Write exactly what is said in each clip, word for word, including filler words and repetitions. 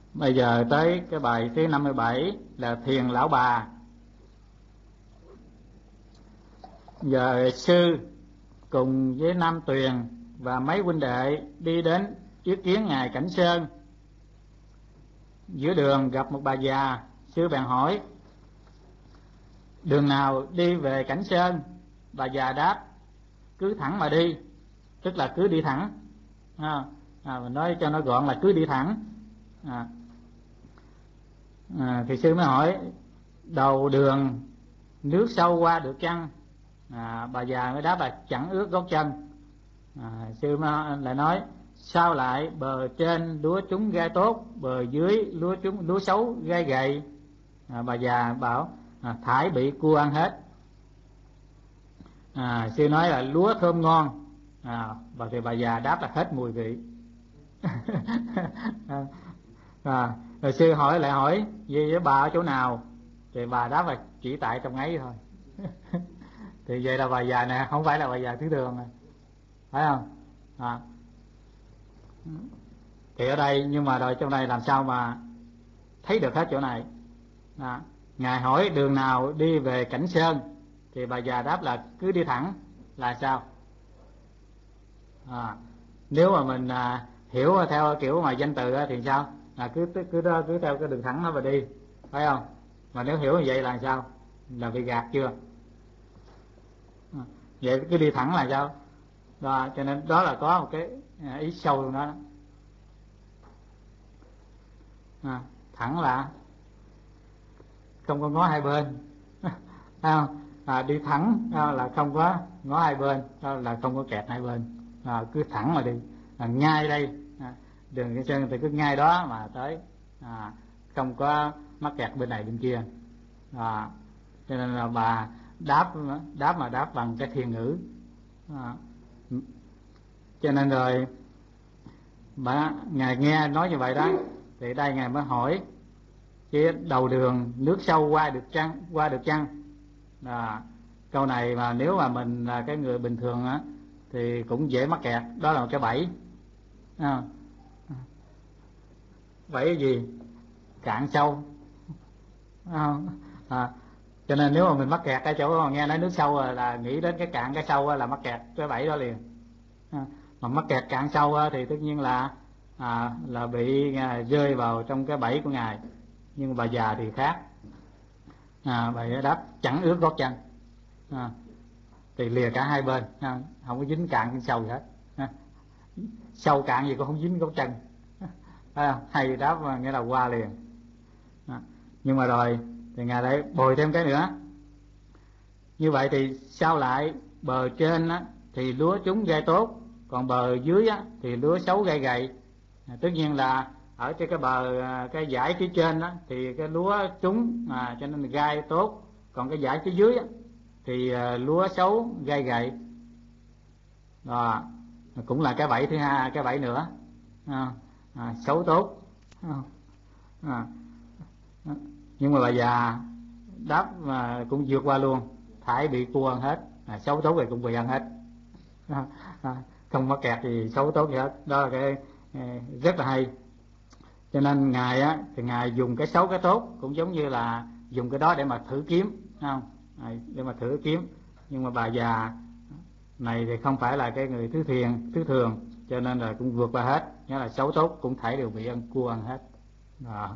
Bây giờ tới cái bài thứ năm mươi bảy là Thiền Lão Bà. Giờ sư cùng với Nam Tuyền và mấy huynh đệ đi đến yết kiến ngài Cảnh Sơn. Giữa đường gặp một bà già, sư bèn hỏi: đường nào đi về Cảnh Sơn? Bà già đáp: cứ thẳng mà đi, tức là cứ đi thẳng. À, à, mình nói cho nó gọn là cứ đi thẳng. À, à, thì sư mới hỏi: đầu đường nước sâu qua được chăng? À, bà già mới đáp là chẳng ướt gót chân. À, sư mới lại nói: sao lại bờ trên lúa trúng gai tốt, bờ dưới lúa trúng lúa xấu gai gầy? À, bà già bảo: à, thải bị cua ăn hết. À, sư nói là lúa thơm ngon. À, và thì bà già đáp là hết mùi vị. À, rồi sư hỏi lại hỏi: vậy với bà ở chỗ nào? Thì bà đáp là chỉ tại trong ấy thôi. Thì vậy là bà già nè, không phải là bà già thứ đường này, phải không? À, thì ở đây, nhưng mà rồi trong này làm sao mà thấy được hết chỗ này? À, ngài hỏi đường nào đi về Cảnh Sơn, thì bà già đáp là cứ đi thẳng. Là sao? À, nếu mà mình à, hiểu theo kiểu mà danh từ thì sao? Là cứ cứ cứ, cứ theo cái đường thẳng nó mà đi, phải không? Mà nếu hiểu như vậy là sao? Là bị gạt chưa? À, vậy cứ đi thẳng là sao? Đó, cho nên đó là có một cái ý sâu trong đó. À, thẳng là không có ngó hai bên. không? À, đi thẳng là không có ngó hai bên, đó là không có kẹt hai bên. À, cứ thẳng mà đi, à, ngay đây, à, đường Cảnh Sơn thì cứ ngay đó mà tới, à, không có mắc kẹt bên này bên kia. À, cho nên là bà đáp đáp mà đáp bằng cái thiền ngữ. À, cho nên rồi bà, ngài nghe nói như vậy đó, thì đây ngài mới hỏi: chứ đầu đường nước sâu qua được chăng? Qua được chăng? À, câu này mà nếu mà mình là cái người bình thường á thì cũng dễ mắc kẹt. Đó là một cái bẫy. À, bẫy gì? Cạn sâu. À, à, cho nên nếu mà mình mắc kẹt cái chỗ mà nghe nói nước sâu là nghĩ đến cái cạn cái sâu là mắc kẹt cái bẫy đó liền. À, mà mắc kẹt cạn sâu thì tất nhiên là à, là bị à, rơi vào trong cái bẫy của ngài. Nhưng bà già thì khác. À, bà đáp chẳng ướt gót chân. À, thì lìa cả hai bên, à, không có dính cạn trên sâu gì hết. À, sâu cạn gì cũng không dính gót chân. À, hay đáp mà nghĩa là qua liền. À, nhưng mà rồi thì ngài lại bồi thêm cái nữa: như vậy thì sao lại bờ trên á, thì lúa trúng gai tốt, còn bờ dưới á, thì lúa xấu gai gầy? À, tất nhiên là ở trên cái bờ cái dải phía trên á, thì cái lúa trúng, à, cho nên là gai tốt, còn cái dải phía dưới á, thì à, lúa xấu gai gầy. Đó, cũng là cái bẫy thứ hai, cái bẫy nữa. À, à, xấu tốt. À, à, nhưng mà bà già đáp mà cũng vượt qua luôn: thải bị cua ăn hết. À, xấu tốt thì cũng bị ăn hết. À, à, không mắc kẹt thì xấu tốt gì hết. Đó là cái rất là hay. Cho nên ngài á thì ngài dùng cái xấu cái tốt cũng giống như là dùng cái đó để mà thử kiếm, không? À, để mà thử kiếm. Nhưng mà bà già này thì không phải là cái người thứ thiền thứ thường, cho nên là cũng vượt qua hết. Nghĩa là xấu tốt cũng thể đều bị ăn cua ăn hết. Đó.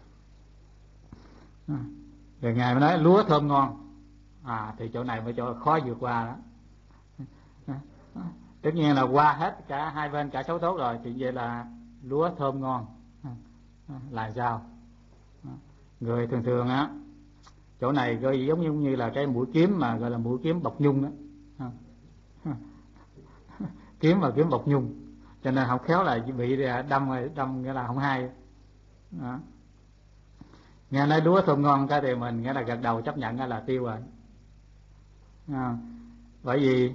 À, rồi ngài mới nói lúa thơm ngon. À, thì chỗ này mới chỗ khó vượt qua đó. À, à, tất nhiên là qua hết cả hai bên, cả xấu tốt rồi, thì vậy là lúa thơm ngon. À, à, là sao? À, người thường thường á, chỗ này coi giống như, như là cái mũi kiếm mà gọi là mũi kiếm bọc nhung đó. À, à, kiếm mà kiếm bọc nhung, cho nên không khéo là bị đâm đâm nghĩa là không hay. Đó. Nghe nói lúa thơm ngon cái thì mình nghĩa là gật đầu chấp nhận là tiêu rồi. À, bởi vì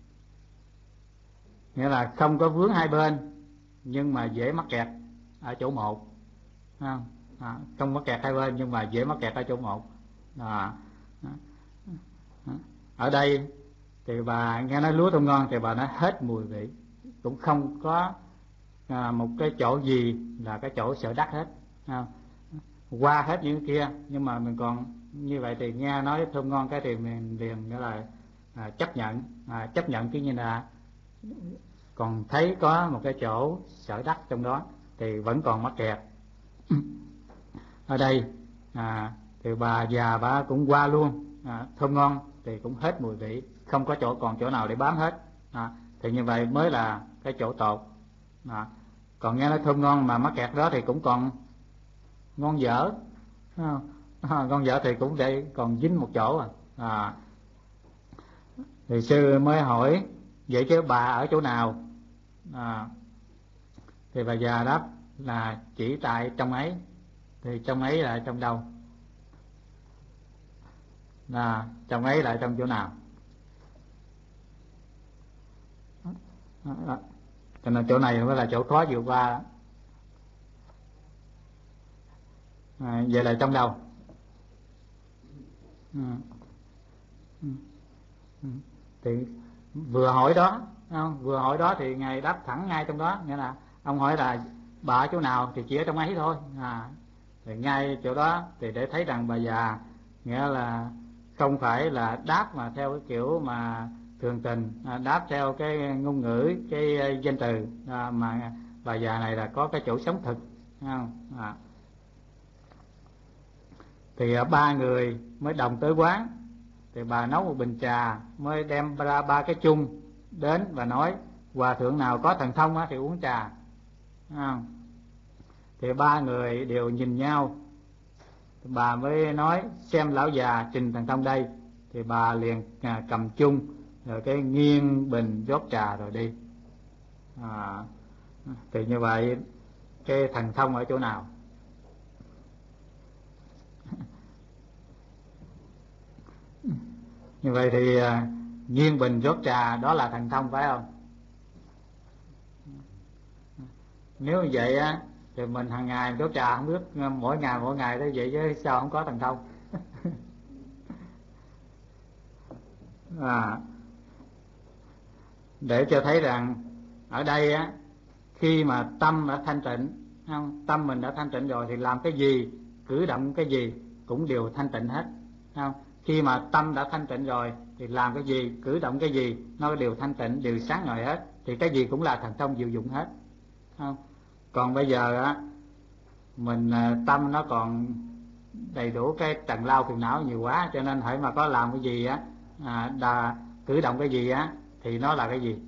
nghĩa là không có vướng hai bên, nhưng mà dễ mắc kẹt ở chỗ một. À, à, không mắc kẹt hai bên nhưng mà dễ mắc kẹt ở chỗ một. À, à, à, ở đây thì bà nghe nói lúa thơm ngon thì bà nói hết mùi vị, cũng không có à, một cái chỗ gì là cái chỗ sợ đắt hết. à, qua hết những kia, nhưng mà mình còn như vậy thì nghe nói thơm ngon cái thì mình liền nghĩa là à, chấp nhận, à, chấp nhận cái như là còn thấy có một cái chỗ sở đắc trong đó thì vẫn còn mắc kẹt. Ở đây à, thì bà già bà cũng qua luôn, à, thơm ngon thì cũng hết mùi vị, không có chỗ còn chỗ nào để bám hết, à, thì như vậy mới là cái chỗ tột. À, còn nghe nói thơm ngon mà mắc kẹt đó thì cũng còn ngon dở, à, ngon dở thì cũng để còn dính một chỗ. À, à thì sư mới hỏi vậy chứ bà ở chỗ nào? À, thì bà già đáp là chỉ tại trong ấy. Thì trong ấy là trong đâu? Là trong ấy là trong chỗ nào? Cho nên chỗ này mới là chỗ khó vượt qua. À, vậy là trong đâu? Ừ. Ừ. Ừ. Thì vừa hỏi đó, không? Vừa hỏi đó thì ngài đáp thẳng ngay trong đó, nghĩa là ông hỏi là bà ở chỗ nào thì chỉ ở trong ấy thôi. À, thì ngay chỗ đó thì để thấy rằng bà già nghĩa là không phải là đáp mà theo cái kiểu mà thường tình, à, đáp theo cái ngôn ngữ, cái danh từ, à, mà bà già này là có cái chỗ sống thực, không? À, thì à, ba người mới đồng tới quán. Thì bà nấu một bình trà, mới đem ra ba cái chung đến và nói hòa thượng nào có thần thông thì uống trà. À, thì ba người đều nhìn nhau. Bà mới nói xem lão già trình thần thông đây. Thì bà liền à, cầm chung rồi cái nghiêng bình rót trà rồi đi. À, thì như vậy cái thần thông ở chỗ nào? Như vậy thì à, nghiêng bình rót trà đó là thần thông, phải không? Nếu như vậy á thì mình hàng ngày rót trà không biết mỗi ngày mỗi ngày tới vậy chứ sao không có thần thông? À, để cho thấy rằng ở đây á, khi mà tâm đã thanh tịnh, không? Tâm mình đã thanh tịnh rồi thì làm cái gì, cử động cái gì cũng đều thanh tịnh hết, không? Khi mà tâm đã thanh tịnh rồi thì làm cái gì, cử động cái gì nó đều thanh tịnh, đều sáng ngời hết, thì cái gì cũng là thần thông diệu dụng hết, không? Còn bây giờ á, mình tâm nó còn đầy đủ cái trần lao phiền não nhiều quá, cho nên hễ mà có làm cái gì á, à, đà, cử động cái gì á thì nó là cái gì?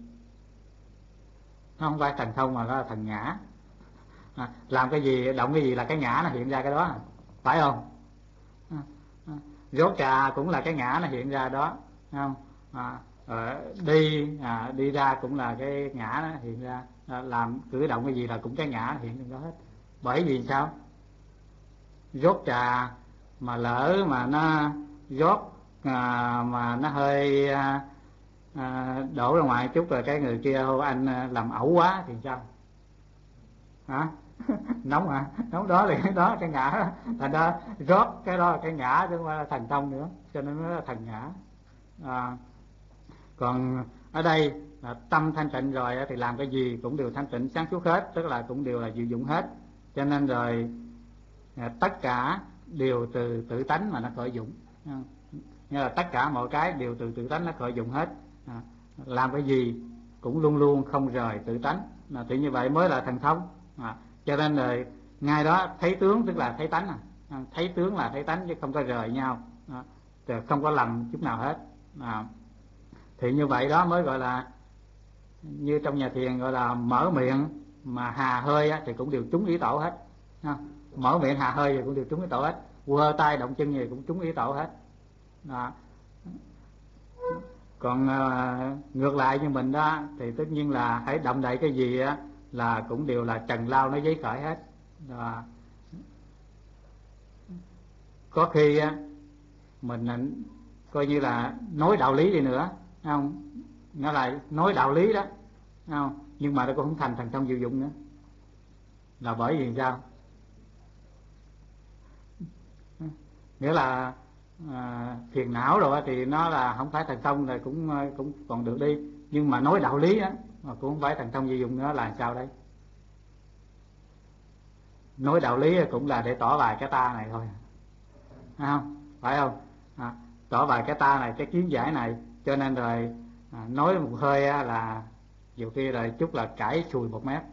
Nó không phải thần thông mà nó là thần ngã. À, làm cái gì, động cái gì là cái ngã nó hiện ra cái đó, phải không? À, à, rót trà cũng là cái ngã nó hiện ra đó, không? À, à, đi à, đi ra cũng là cái ngã nó hiện ra, à, làm cử động cái gì là cũng cái ngã hiện ra đó hết. Bởi vì sao? Rót trà mà lỡ mà nó rót à, mà nó hơi à, à, đổ ra ngoài chút rồi cái người kia hô anh làm ẩu quá thì sao? Hả? Nóng hả? Nóng đó thì cái đó cái ngã, thành ra rót cái đó là cái ngã chứ không phải là thần thông nữa, cho nên nó là thần ngã. À, còn ở đây là tâm thanh tịnh rồi thì làm cái gì cũng đều thanh tịnh sáng suốt hết, tức là cũng đều là diệu dụng hết, cho nên rồi tất cả đều từ tự tánh mà nó khởi dụng, như là tất cả mọi cái đều từ tự tánh nó khởi dụng hết, à, làm cái gì cũng luôn luôn không rời tự tánh, là thì như vậy mới là thần thông. À, cho nên rồi ngay đó thấy tướng tức là thấy tánh, à, thấy tướng là thấy tánh chứ không có rời nhau, à, không có lầm chút nào hết. À, thì như vậy đó mới gọi là như trong nhà thiền gọi là mở miệng mà hà hơi á, thì cũng đều trúng ý tổ hết, à, mở miệng hà hơi thì cũng đều trúng ý tổ hết, quơ tay động chân gì cũng trúng ý tổ hết. À, còn à, ngược lại như mình đó thì tất nhiên là hãy động đậy cái gì á là cũng đều là trần lao nó giấy khởi hết. À, có khi á mình coi như là nói đạo lý đi nữa, không, nó lại nói đạo lý đó, không, nhưng mà nó cũng không thành thần thông diệu dụng nữa, là bởi vì sao? Nghĩa là à, phiền não rồi thì nó là không phải thần thông rồi cũng cũng còn được đi, nhưng mà nói đạo lý á mà cũng không phải thần thông diệu dụng nữa là sao đây? nói đạo lý cũng là để tỏ bài cái ta này thôi, phải không? Phải không? À, tỏ bài cái ta này, cái kiến giải này, cho nên rồi à, nói một hơi á, là nhiều khi rồi chút là cãi chùi một mét,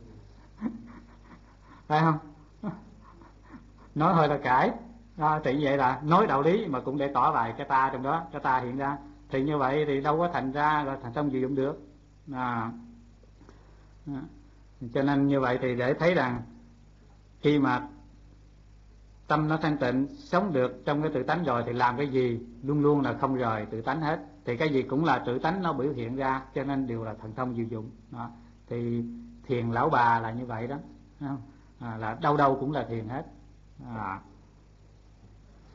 phải không? Nói hơi là cãi. À, thì vậy là nói đạo lý mà cũng để tỏ bài cái ta trong đó, cái ta hiện ra, thì như vậy thì đâu có thành ra là thành tâm dự dụng được. À, à, cho nên như vậy thì để thấy rằng khi mà tâm nó thanh tịnh, sống được trong cái tự tánh rồi thì làm cái gì luôn luôn là không rời tự tánh hết, thì cái gì cũng là tự tánh nó biểu hiện ra, cho nên đều là thần thông diệu dụng đó. Thì thiền lão bà là như vậy đó, không? À, là đâu đâu cũng là thiền hết. À.